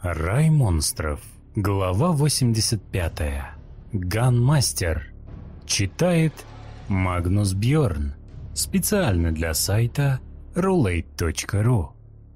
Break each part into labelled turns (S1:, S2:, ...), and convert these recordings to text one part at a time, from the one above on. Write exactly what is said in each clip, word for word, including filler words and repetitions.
S1: Рай монстров. Глава восемьдесят пятая. Ганмастер. Читает Магнус Бьорн. Специально для сайта рулейт точка ру.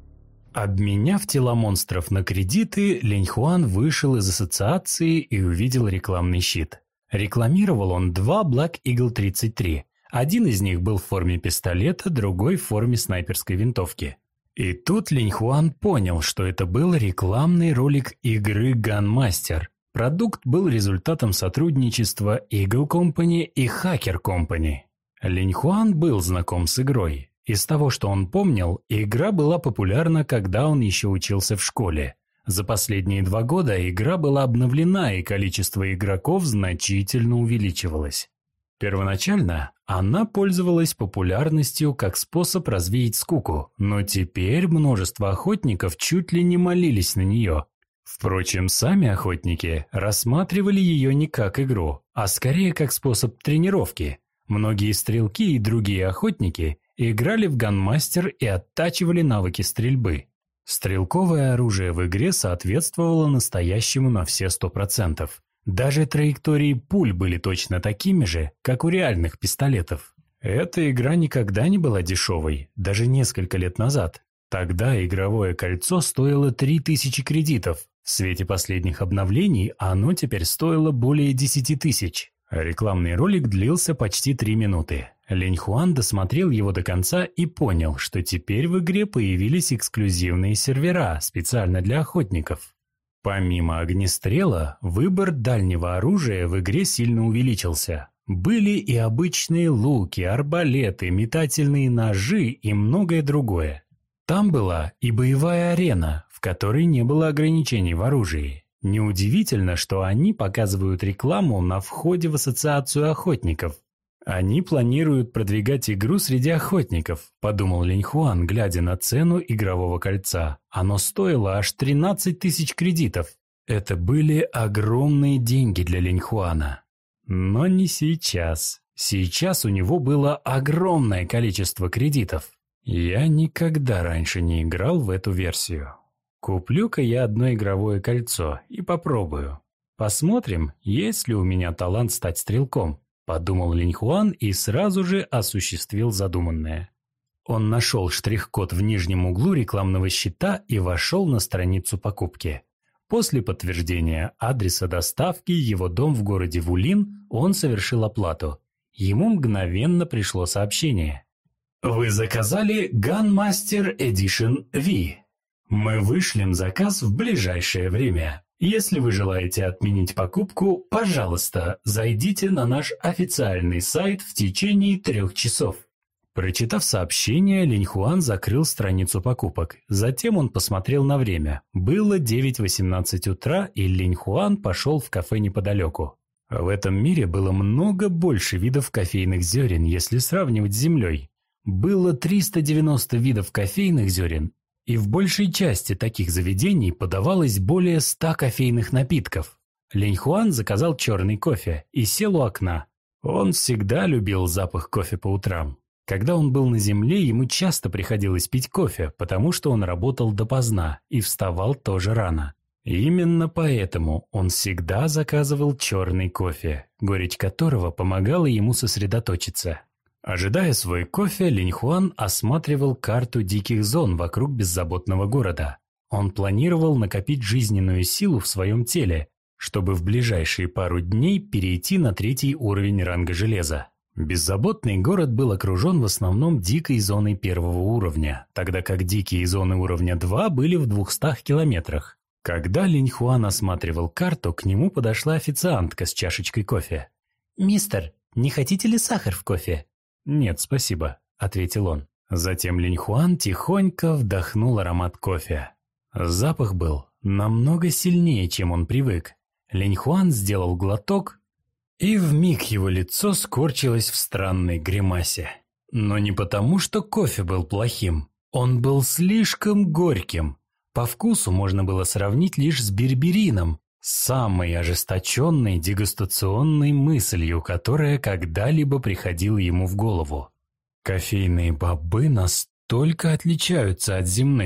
S1: Обменяв тела монстров на кредиты, Линьхуан вышел из ассоциации и увидел рекламный щит. Рекламировал он два Black Eagle тридцать три. Один из них был в форме пистолета, другой в форме снайперской винтовки. И тут Линьхуан понял, что это был рекламный ролик игры Ганмастер. Продукт был результатом сотрудничества Eagle Company и Hacker Company. Линьхуан был знаком с игрой. Из того, что он помнил, игра была популярна, когда он еще учился в школе. За последние два года игра была обновлена, и количество игроков значительно увеличивалось. Первоначально она пользовалась популярностью как способ развеять скуку, но теперь множество охотников чуть ли не молились на нее. Впрочем, сами охотники рассматривали ее не как игру, а скорее как способ тренировки. Многие стрелки и другие охотники играли в Ганмастер и оттачивали навыки стрельбы. Стрелковое оружие в игре соответствовало настоящему на все сто процентов. Даже траектории пуль были точно такими же, как у реальных пистолетов. Эта игра никогда не была дешевой, даже несколько лет назад. Тогда игровое кольцо стоило три тысячи кредитов. В свете последних обновлений оно теперь стоило более десяти тысяч. Рекламный ролик длился почти три минуты. Линьхуан досмотрел его до конца и понял, что теперь в игре появились эксклюзивные сервера специально для охотников. Помимо огнестрела, выбор дальнего оружия в игре сильно увеличился. Были и обычные луки, арбалеты, метательные ножи и многое другое. Там была и боевая арена, в которой не было ограничений в оружии. Неудивительно, что они показывают рекламу на входе в ассоциацию охотников. Они планируют продвигать игру среди охотников, подумал Линьхуан, глядя на цену игрового кольца. Оно стоило аж тринадцать тысяч кредитов. Это были огромные деньги для Линьхуана. Но не сейчас. Сейчас у него было огромное количество кредитов. Я никогда раньше не играл в эту версию. Куплю-ка я одно игровое кольцо и попробую. Посмотрим, есть ли у меня талант стать стрелком. Подумал Линьхуан и сразу же осуществил задуманное. Он нашел штрих-код в нижнем углу рекламного щита и вошел на страницу покупки. После подтверждения адреса доставки его дом в городе Вулин он совершил оплату. Ему мгновенно пришло сообщение. «Вы заказали Gunmaster Edition V. Мы вышлем заказ в ближайшее время. Если вы желаете отменить покупку, пожалуйста, зайдите на наш официальный сайт в течение трех часов». Прочитав сообщение, Линьхуан закрыл страницу покупок. Затем он посмотрел на время. Было девять восемнадцать утра, и Линьхуан пошел в кафе неподалеку. В этом мире было много больше видов кофейных зерен, если сравнивать с Землей. Было триста девяносто видов кофейных зерен. И в большей части таких заведений подавалось более ста кофейных напитков. Линьхуан заказал черный кофе и сел у окна. Он всегда любил запах кофе по утрам. Когда он был на земле, ему часто приходилось пить кофе, потому что он работал допоздна и вставал тоже рано. И именно поэтому он всегда заказывал черный кофе, горечь которого помогала ему сосредоточиться. Ожидая свой кофе, Линьхуан осматривал карту диких зон вокруг беззаботного города. Он планировал накопить жизненную силу в своем теле, чтобы в ближайшие пару дней перейти на третий уровень ранга железа. Беззаботный город был окружен в основном дикой зоной первого уровня, тогда как дикие зоны уровня два были в двухстах километрах. Когда Линьхуан осматривал карту, к нему подошла официантка с чашечкой кофе. «Мистер, не хотите ли сахар в кофе?» «Нет, спасибо», — ответил он. Затем Линьхуан тихонько вдохнул аромат кофе. Запах был намного сильнее, чем он привык. Линьхуан сделал глоток, и вмиг его лицо скорчилось в странной гримасе. Но не потому, что кофе был плохим. Он был слишком горьким. По вкусу можно было сравнить лишь с берберином, самой ожесточенной дегустационной мыслью, которая когда-либо приходила ему в голову. «Кофейные бобы настолько отличаются от земных», –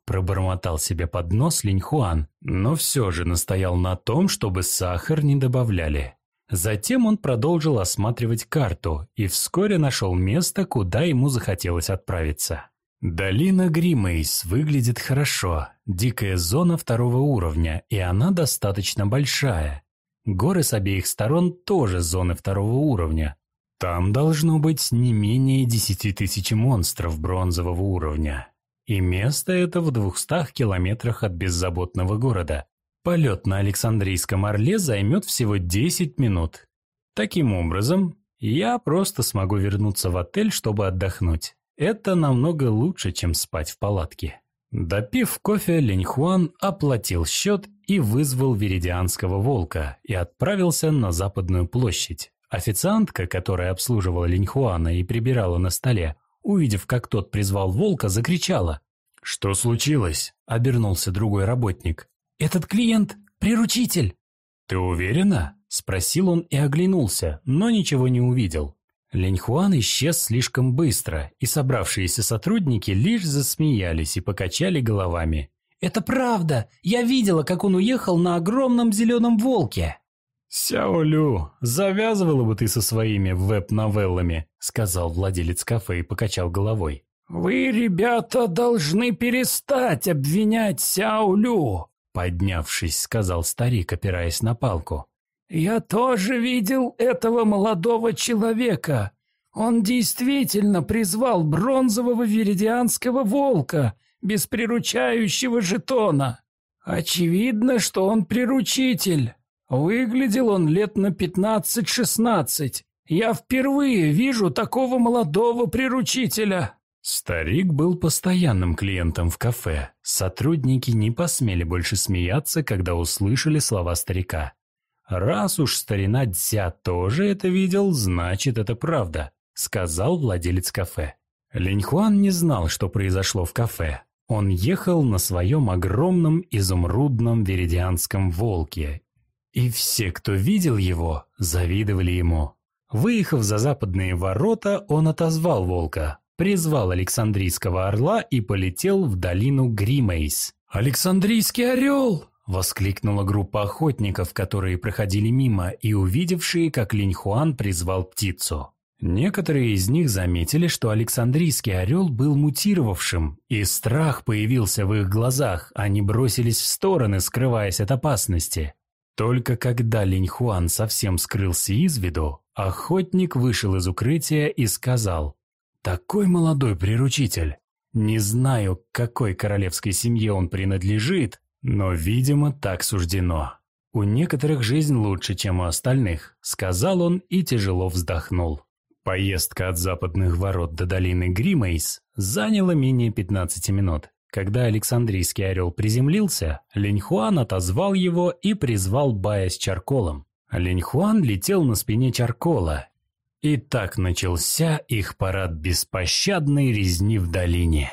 S1: пробормотал себе под нос Линьхуан, но все же настоял на том, чтобы сахар не добавляли. Затем он продолжил осматривать карту и вскоре нашел место, куда ему захотелось отправиться. Долина Гримейс выглядит хорошо, дикая зона второго уровня, и она достаточно большая. Горы с обеих сторон тоже зоны второго уровня. Там должно быть не менее десяти тысяч монстров бронзового уровня. И место это в двухстах километрах от беззаботного города. Полет на Александрийском Орле займет всего десять минут. Таким образом, я просто смогу вернуться в отель, чтобы отдохнуть. Это намного лучше, чем спать в палатке. Допив кофе, Линьхуан оплатил счет и вызвал Виридианского волка и отправился на Западную площадь. Официантка, которая обслуживала Линьхуана и прибирала на столе, увидев, как тот призвал волка, закричала. «Что случилось?» – обернулся другой работник. «Этот клиент – приручитель!» «Ты уверена?» – спросил он и оглянулся, но ничего не увидел. Линьхуан исчез слишком быстро, и собравшиеся сотрудники лишь засмеялись и покачали головами. «Это правда! Я видела, как он уехал на огромном зеленом волке!» «Сяо Лю, завязывала бы ты со своими веб-новеллами», – сказал владелец кафе и покачал головой. «Вы, ребята, должны перестать обвинять Сяо Лю», – поднявшись, сказал старик, опираясь на палку. «Я тоже видел этого молодого человека. Он действительно призвал бронзового виридианского волка без приручающего жетона. Очевидно, что он приручитель. Выглядел он лет на пятнадцать-шестнадцать. Я впервые вижу такого молодого приручителя». Старик был постоянным клиентом в кафе. Сотрудники не посмели больше смеяться, когда услышали слова старика. «Раз уж старина Дзя тоже это видел, значит, это правда», — сказал владелец кафе. Линьхуан не знал, что произошло в кафе. Он ехал на своем огромном изумрудном виридианском волке, и все, кто видел его, завидовали ему. Выехав за западные ворота, он отозвал волка, призвал Александрийского орла и полетел в долину Гримейс. «Александрийский орел!» — воскликнула группа охотников, которые проходили мимо и увидевшие, как Линьхуан призвал птицу. Некоторые из них заметили, что Александрийский орел был мутировавшим, и страх появился в их глазах, они бросились в стороны, скрываясь от опасности. Только когда Линьхуан совсем скрылся из виду, охотник вышел из укрытия и сказал: «Такой молодой приручитель! Не знаю, к какой королевской семье он принадлежит, но, видимо, так суждено. У некоторых жизнь лучше, чем у остальных», — сказал он и тяжело вздохнул. Поездка от западных ворот до долины Гримейс заняла менее пятнадцати минут. Когда Александрийский орел приземлился, Линьхуан отозвал его и призвал Бая с Чарколом. Линьхуан летел на спине Чаркола. И так начался их парад беспощадной резни в долине.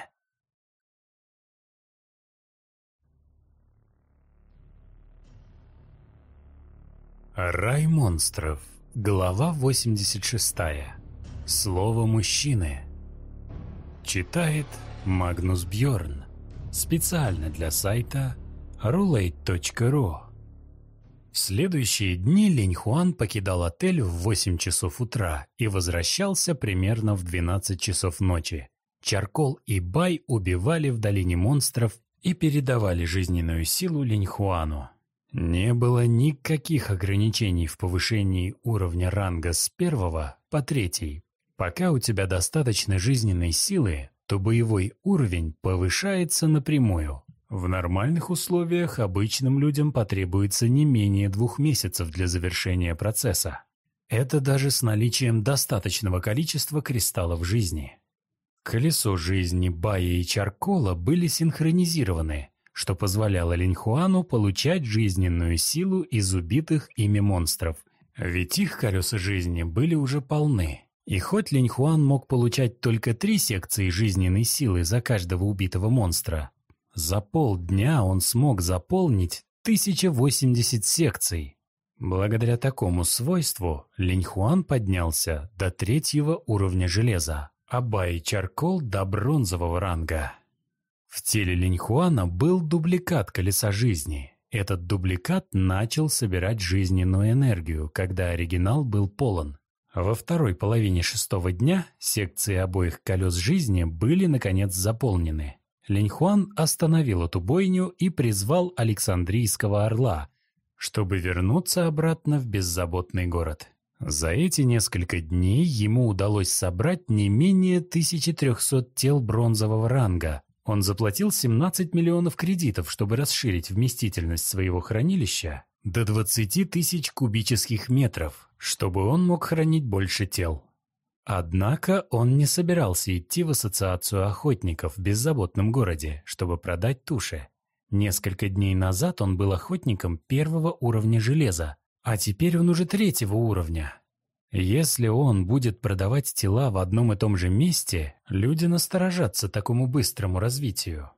S1: Рай монстров. Глава восемьдесят шестая. Слово мужчины. Читает Магнус Бьорн. Специально для сайта рулейт точка ру. В следующие дни Линьхуан покидал отель в восемь часов утра и возвращался примерно в двенадцать часов ночи. Чаркол и Бай убивали в долине монстров и передавали жизненную силу Линьхуану. Не было никаких ограничений в повышении уровня ранга с первого по третий. Пока у тебя достаточно жизненной силы, то боевой уровень повышается напрямую. В нормальных условиях обычным людям потребуется не менее двух месяцев для завершения процесса. Это даже с наличием достаточного количества кристаллов жизни. Колесо жизни Бая и Чаркола были синхронизированы, что позволяло Линьхуану получать жизненную силу из убитых ими монстров, ведь их колеса жизни были уже полны. И хоть Линьхуан мог получать только три секции жизненной силы за каждого убитого монстра, за полдня он смог заполнить тысячу восемьдесят секций. Благодаря такому свойству Линьхуан поднялся до третьего уровня железа, а Бай и Чаркол до бронзового ранга. В теле Линьхуана был дубликат колеса жизни. Этот дубликат начал собирать жизненную энергию, когда оригинал был полон. Во второй половине шестого дня секции обоих колес жизни были, наконец, заполнены. Линьхуан остановил эту бойню и призвал Александрийского орла, чтобы вернуться обратно в беззаботный город. За эти несколько дней ему удалось собрать не менее тысячи трёхсот тел бронзового ранга. Он заплатил семнадцать миллионов кредитов, чтобы расширить вместительность своего хранилища до двадцати тысяч кубических метров, чтобы он мог хранить больше тел. Однако он не собирался идти в ассоциацию охотников в беззаботном городе, чтобы продать туши. Несколько дней назад он был охотником первого уровня железа, а теперь он уже третьего уровня. Если он будет продавать тела в одном и том же месте, люди насторожатся такому быстрому развитию.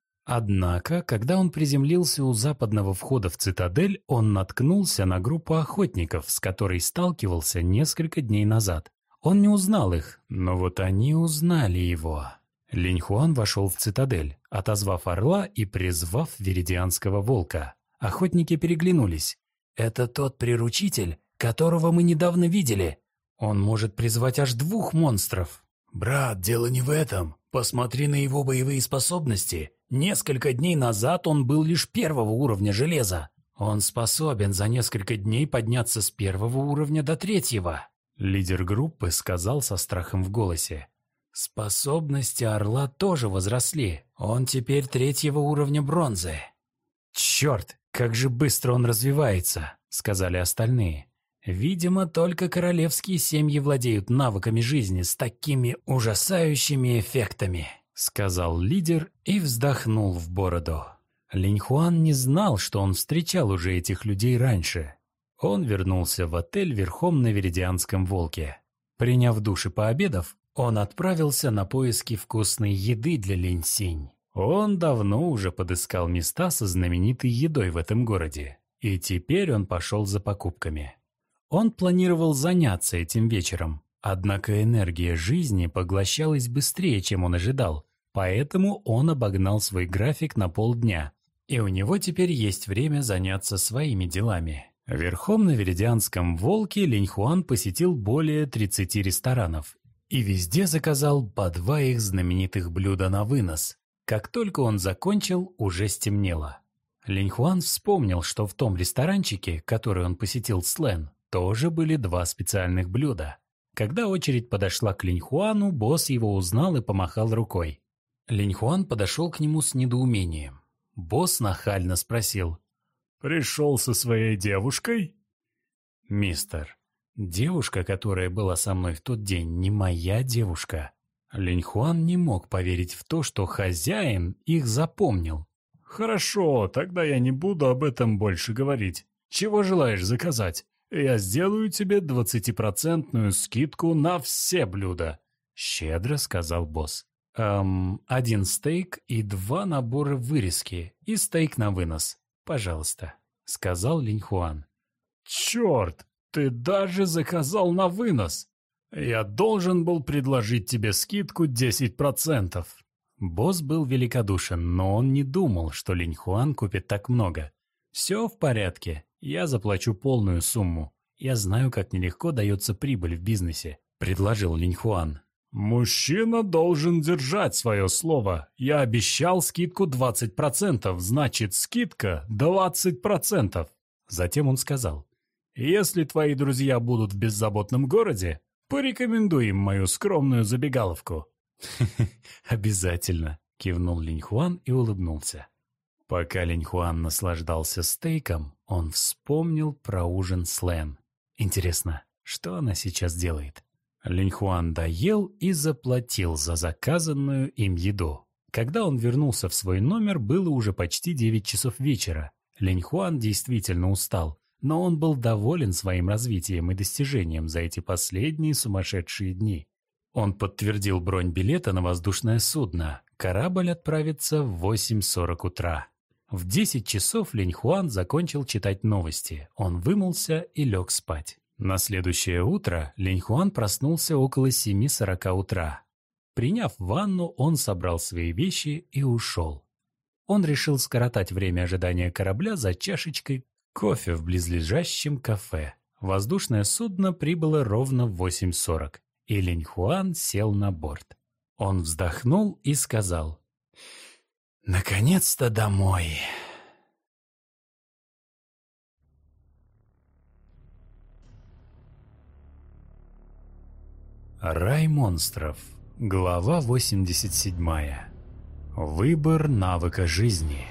S1: Однако, когда он приземлился у западного входа в цитадель, он наткнулся на группу охотников, с которой сталкивался несколько дней назад. Он не узнал их, но вот они узнали его. Линьхуан вошел в цитадель, отозвав орла и призвав веридианского волка. Охотники переглянулись. «Это тот приручитель, которого мы недавно видели. Он может призвать аж двух монстров». «Брат, дело не в этом. Посмотри на его боевые способности. Несколько дней назад он был лишь первого уровня железа. Он способен за несколько дней подняться с первого уровня до третьего». Лидер группы сказал со страхом в голосе. «Способности орла тоже возросли. Он теперь третьего уровня бронзы». «Черт, как же быстро он развивается», — сказали остальные. «Видимо, только королевские семьи владеют навыками жизни с такими ужасающими эффектами», — сказал лидер и вздохнул в бороду. Линьхуан не знал, что он встречал уже этих людей раньше. Он вернулся в отель верхом на веридианском волке. Приняв душ и пообедав, он отправился на поиски вкусной еды для Линьсинь. Он давно уже подыскал места со знаменитой едой в этом городе, и теперь он пошел за покупками. Он планировал заняться этим вечером, однако энергия жизни поглощалась быстрее, чем он ожидал, поэтому он обогнал свой график на полдня, и у него теперь есть время заняться своими делами. Верхом на веридианском волке Линьхуан посетил более тридцати ресторанов и везде заказал по два их знаменитых блюда на вынос. Как только он закончил, уже стемнело. Линьхуан вспомнил, что в том ресторанчике, который он посетил с Лэн, тоже были два специальных блюда. Когда очередь подошла к Линьхуану, босс его узнал и помахал рукой. Линьхуан подошел к нему с недоумением. Босс нахально спросил: «Пришел со своей девушкой?» «Мистер, девушка, которая была со мной в тот день, не моя девушка». Линьхуан не мог поверить в то, что хозяин их запомнил. «Хорошо, тогда я не буду об этом больше говорить. Чего желаешь заказать? Я сделаю тебе двадцатипроцентную скидку на все блюда», — щедро сказал босс. «Эм, один стейк и два набора вырезки, и стейк на вынос. Пожалуйста», — сказал Линьхуан. «Черт, ты даже заказал на вынос! Я должен был предложить тебе скидку десять процентов». Босс был великодушен, но он не думал, что Линьхуан купит так много. «Все в порядке, я заплачу полную сумму. Я знаю, как нелегко дается прибыль в бизнесе», — предложил Линьхуан. «Мужчина должен держать свое слово. Я обещал скидку двадцать процентов, значит, скидка двадцать процентов». Затем он сказал: «Если твои друзья будут в беззаботном городе, порекомендуй им мою скромную забегаловку». «Обязательно», — кивнул Линьхуан и улыбнулся. Пока Линьхуан наслаждался стейком, он вспомнил про ужин с Лэн. Интересно, что она сейчас делает? Линьхуан доел и заплатил за заказанную им еду. Когда он вернулся в свой номер, было уже почти девять часов вечера. Линьхуан действительно устал, но он был доволен своим развитием и достижением за эти последние сумасшедшие дни. Он подтвердил бронь билета на воздушное судно. Корабль отправится в восемь сорок утра. В десять часов Линьхуан закончил читать новости. Он вымылся и лег спать. На следующее утро Линьхуан проснулся около семи сорока утра. Приняв ванну, он собрал свои вещи и ушел. Он решил скоротать время ожидания корабля за чашечкой кофе в близлежащем кафе. Воздушное судно прибыло ровно в восемь сорок, и Линьхуан сел на борт. Он вздохнул и сказал: «Наконец-то домой!» Рай монстров. Глава восемьдесят семь. Выбор навыка жизни.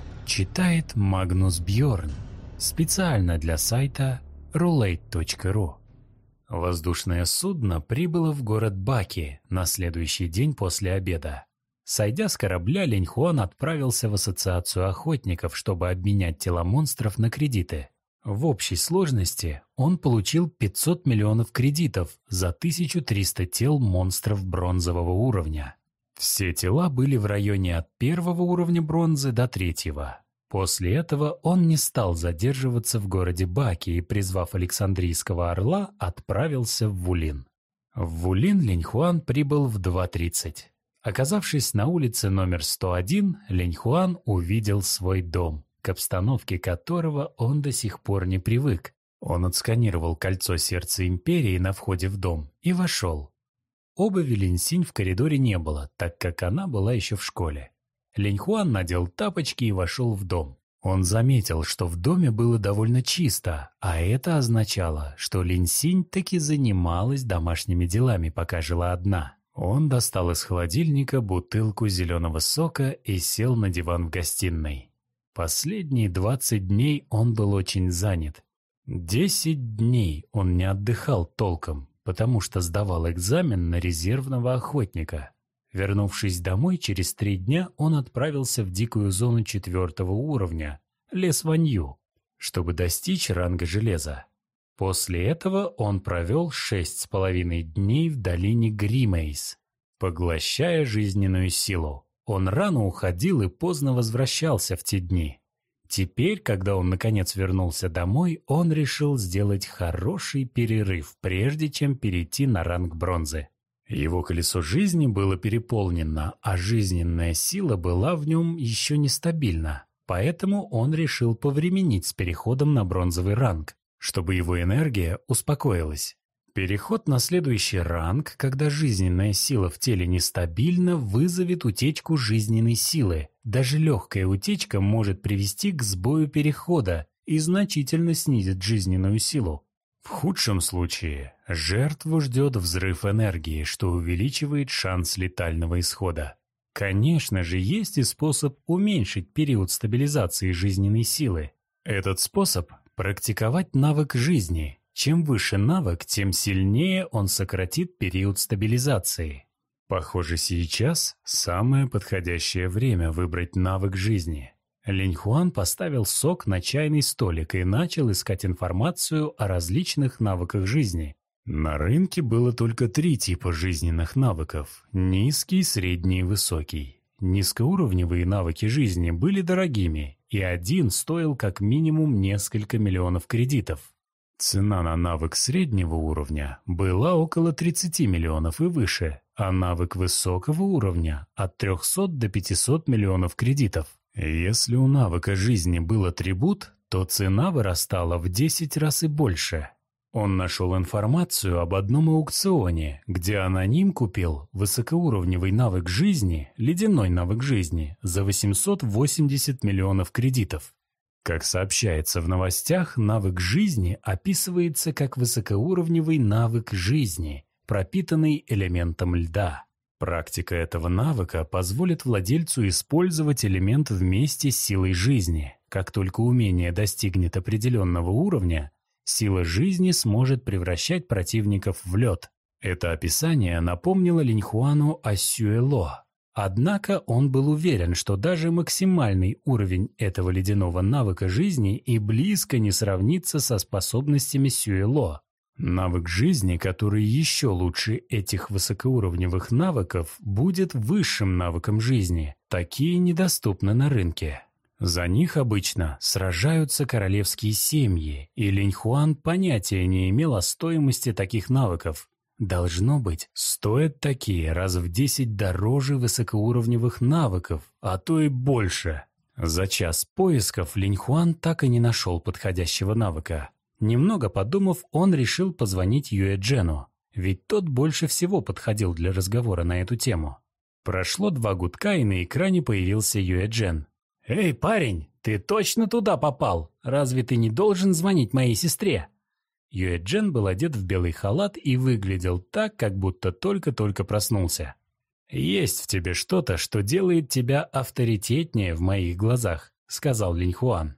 S1: Читает Магнус Бьорн. Специально для сайта рулейт точка ру. Воздушное судно прибыло в город Баки на следующий день после обеда. Сойдя с корабля, Линьхуан отправился в ассоциацию охотников, чтобы обменять тела монстров на кредиты. В общей сложности он получил пятьсот миллионов кредитов за тысячу триста тел монстров бронзового уровня. Все тела были в районе от первого уровня бронзы до третьего. После этого он не стал задерживаться в городе Баки и, призвав Александрийского орла, отправился в Вулин. В Вулин Линьхуан прибыл в два тридцать. Оказавшись на улице номер сто один, Линьхуан увидел свой дом, к обстановке которого он до сих пор не привык. Он отсканировал кольцо сердца империи на входе в дом и вошел. Обуви Линьсинь в коридоре не было, так как она была еще в школе. Линьхуан надел тапочки и вошел в дом. Он заметил, что в доме было довольно чисто, а это означало, что Линьсинь таки занималась домашними делами, пока жила одна. Он достал из холодильника бутылку зеленого сока и сел на диван в гостиной. Последние двадцать дней он был очень занят. Десять дней он не отдыхал толком, потому что сдавал экзамен на резервного охотника. Вернувшись домой, через три дня он отправился в дикую зону четвертого уровня, лес Ванью, чтобы достичь ранга железа. После этого он провел шесть с половиной дней в долине Гримейс, поглощая жизненную силу. Он рано уходил и поздно возвращался в те дни. Теперь, когда он наконец вернулся домой, он решил сделать хороший перерыв, прежде чем перейти на ранг бронзы. Его колесо жизни было переполнено, а жизненная сила была в нем еще нестабильна. Поэтому он решил повременить с переходом на бронзовый ранг, чтобы его энергия успокоилась. Переход на следующий ранг, когда жизненная сила в теле нестабильна, вызовет утечку жизненной силы. Даже легкая утечка может привести к сбою перехода и значительно снизит жизненную силу. В худшем случае жертву ждет взрыв энергии, что увеличивает шанс летального исхода. Конечно же, есть и способ уменьшить период стабилизации жизненной силы. Этот способ – практиковать навык жизни. Чем выше навык, тем сильнее он сократит период стабилизации. Похоже, сейчас самое подходящее время выбрать навык жизни. Линьхуан поставил сок на чайный столик и начал искать информацию о различных навыках жизни. На рынке было только три типа жизненных навыков – низкий, средний и высокий. Низкоуровневые навыки жизни были дорогими, и один стоил как минимум несколько миллионов кредитов. Цена на навык среднего уровня была около тридцати миллионов и выше, а навык высокого уровня – от трёхсот до пятисот миллионов кредитов. Если у навыка жизни был атрибут, то цена вырастала в десять раз и больше. Он нашел информацию об одном аукционе, где аноним купил высокоуровневый навык жизни, ледяной навык жизни, за восемьсот восемьдесят миллионов кредитов. Как сообщается в новостях, навык жизни описывается как высокоуровневый навык жизни, пропитанный элементом льда. Практика этого навыка позволит владельцу использовать элемент вместе с силой жизни. Как только умение достигнет определенного уровня, сила жизни сможет превращать противников в лед. Это описание напомнило Линьхуану о Сюэло. Однако он был уверен, что даже максимальный уровень этого ледяного навыка жизни и близко не сравнится со способностями Сюэло. Навык жизни, который еще лучше этих высокоуровневых навыков, будет высшим навыком жизни. Такие недоступны на рынке. За них обычно сражаются королевские семьи, и Линьхуан понятия не имел о стоимости таких навыков. Должно быть, стоят такие раз в десять дороже высокоуровневых навыков, а то и больше. За час поисков Линьхуан так и не нашел подходящего навыка. Немного подумав, он решил позвонить Юэ Джену, ведь тот больше всего подходил для разговора на эту тему. Прошло два гудка, и на экране появился Юэ Джен. «Эй, парень, ты точно туда попал? Разве ты не должен звонить моей сестре?» Юэ Джен был одет в белый халат и выглядел так, как будто только-только проснулся. «Есть в тебе что-то, что делает тебя авторитетнее в моих глазах», — сказал Линьхуан.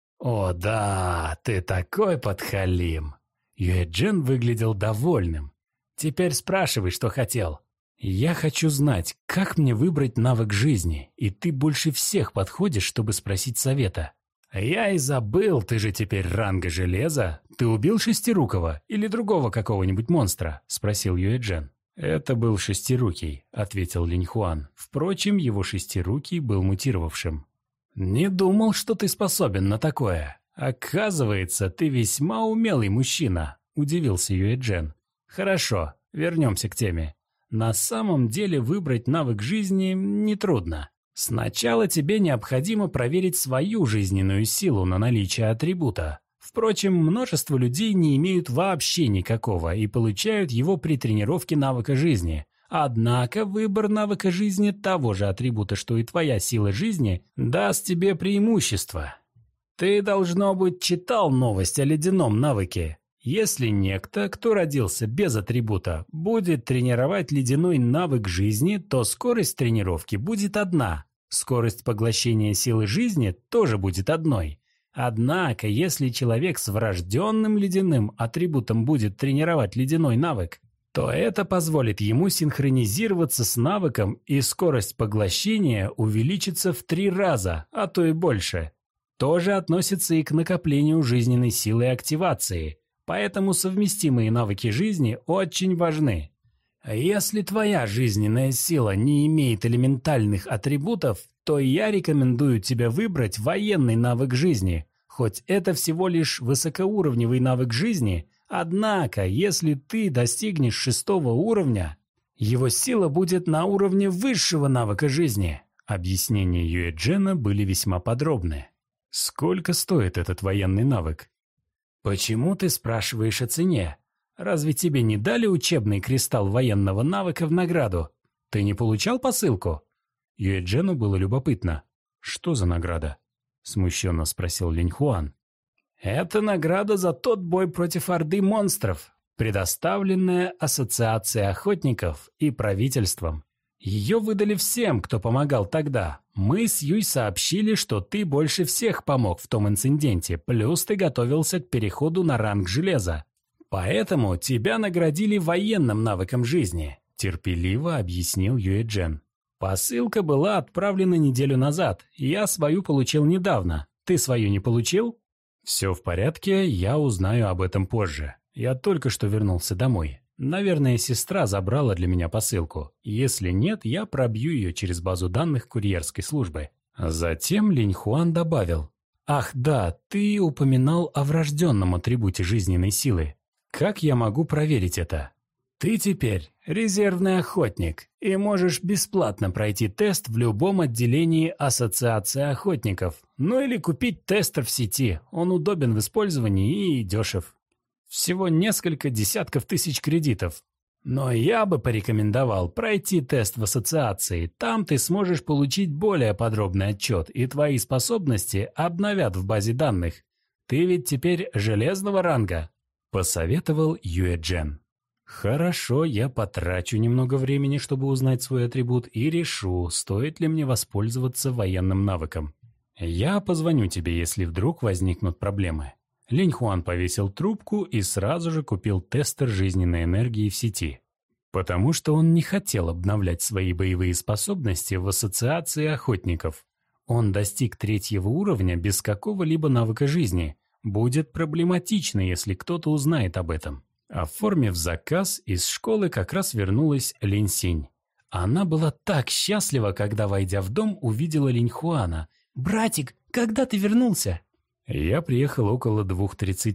S1: «О да, ты такой подхалим!» Юэ Джен выглядел довольным. «Теперь спрашивай, что хотел». «Я хочу знать, как мне выбрать навык жизни, и ты больше всех подходишь, чтобы спросить совета». «Я и забыл, ты же теперь ранга железа. Ты убил Шестирукого или другого какого-нибудь монстра?» – спросил Юэ Джен. «Это был Шестирукий», – ответил Линьхуан. Впрочем, его Шестирукий был мутировавшим. «Не думал, что ты способен на такое. Оказывается, ты весьма умелый мужчина», – удивился Юэ Джен. «Хорошо, вернемся к теме. На самом деле выбрать навык жизни нетрудно. Сначала тебе необходимо проверить свою жизненную силу на наличие атрибута. Впрочем, множество людей не имеют вообще никакого и получают его при тренировке навыка жизни. Однако выбор навыка жизни того же атрибута, что и твоя сила жизни, даст тебе преимущество. Ты, должно быть, читал новость о ледяном навыке. Если некто, кто родился без атрибута, будет тренировать ледяной навык жизни, то скорость тренировки будет одна. Скорость поглощения силы жизни тоже будет одной. Однако, если человек с врожденным ледяным атрибутом будет тренировать ледяной навык, то это позволит ему синхронизироваться с навыком, и скорость поглощения увеличится в три раза, а то и больше. Тоже относится и к накоплению жизненной силы и активации. Поэтому совместимые навыки жизни очень важны. Если твоя жизненная сила не имеет элементальных атрибутов, то я рекомендую тебе выбрать военный навык жизни, хоть это всего лишь высокоуровневый навык жизни, однако, если ты достигнешь шестого уровня, его сила будет на уровне высшего навыка жизни. Объяснения Юэ Джена были весьма подробны. Сколько стоит этот военный навык? «Почему ты спрашиваешь о цене? Разве тебе не дали учебный кристалл военного навыка в награду? Ты не получал посылку?» Юэ Джену было любопытно. «Что за награда?» – смущенно спросил Линьхуан. «Это награда за тот бой против орды монстров, предоставленная Ассоциацией охотников и правительством. Ее выдали всем, кто помогал тогда. Мы с Юй сообщили, что ты больше всех помог в том инциденте, плюс ты готовился к переходу на ранг железа. Поэтому тебя наградили военным навыком жизни», – терпеливо объяснил Юэ Джен. «Посылка была отправлена неделю назад, я свою получил недавно. Ты свою не получил?» «Все в порядке, я узнаю об этом позже. Я только что вернулся домой. Наверное, сестра забрала для меня посылку. Если нет, я пробью ее через базу данных курьерской службы». Затем Линьхуан добавил: «Ах да, ты упоминал о врожденном атрибуте жизненной силы. Как я могу проверить это?» «Ты теперь резервный охотник и можешь бесплатно пройти тест в любом отделении Ассоциации охотников. Ну или купить тестер в сети, он удобен в использовании и дешев. Всего несколько десятков тысяч кредитов. Но я бы порекомендовал пройти тест в ассоциации, там ты сможешь получить более подробный отчет, и твои способности обновят в базе данных. Ты ведь теперь железного ранга», – посоветовал Юэ Джен. «Хорошо, я потрачу немного времени, чтобы узнать свой атрибут, и решу, стоит ли мне воспользоваться военным навыком. Я позвоню тебе, если вдруг возникнут проблемы». Линьхуан повесил трубку и сразу же купил тестер жизненной энергии в сети, потому что он не хотел обновлять свои боевые способности в Ассоциации охотников. Он достиг третьего уровня без какого-либо навыка жизни. Будет проблематично, если кто-то узнает об этом. Оформив заказ, из школы как раз вернулась Линь Синь. Она была так счастлива, когда, войдя в дом, увидела Линьхуана. «Братик, когда ты вернулся?» «Я приехал около двух тридцати.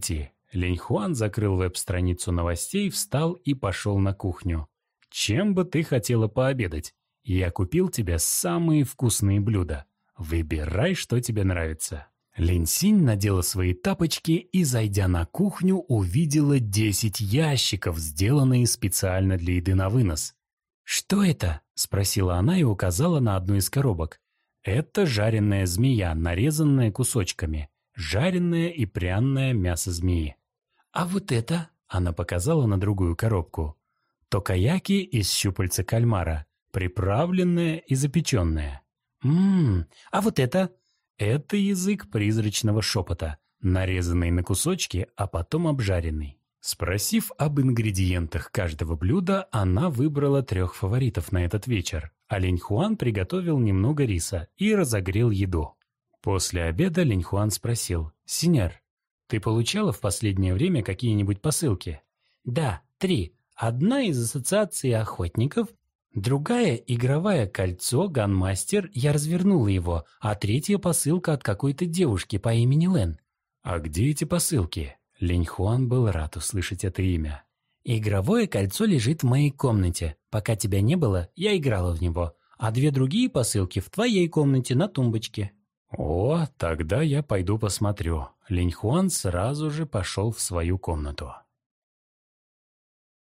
S1: Линь Хуан закрыл веб-страницу новостей, встал и пошел на кухню. «Чем бы ты хотела пообедать? Я купил тебе самые вкусные блюда. Выбирай, что тебе нравится». Линь Синь надела свои тапочки и, зайдя на кухню, увидела десять ящиков, сделанные специально для еды на вынос. «Что это?» – спросила она и указала на одну из коробок. «Это жареная змея, нарезанная кусочками. Жареное и пряное мясо змеи». «А вот это?» – она показала на другую коробку. «Токаяки из щупальца кальмара, приправленное и запеченное». «Ммм, а вот это?» Это язык призрачного шепота, нарезанный на кусочки, а потом обжаренный. Спросив об ингредиентах каждого блюда, она выбрала трех фаворитов на этот вечер, а Линь Хуан приготовил немного риса и разогрел еду. После обеда Линь Хуан спросил: «Синьор, ты получала в последнее время какие-нибудь посылки?» «Да, три. Одна из ассоциации охотников, другая — игровое кольцо Ганмастер, я развернула его, а третья посылка от какой-то девушки по имени Лэн». «А где эти посылки?» Линь Хуан был рад услышать это имя. «Игровое кольцо лежит в моей комнате. Пока тебя не было, я играла в него, а две другие посылки в твоей комнате на тумбочке». «О, тогда я пойду посмотрю». Линь Хуан сразу же пошел в свою комнату.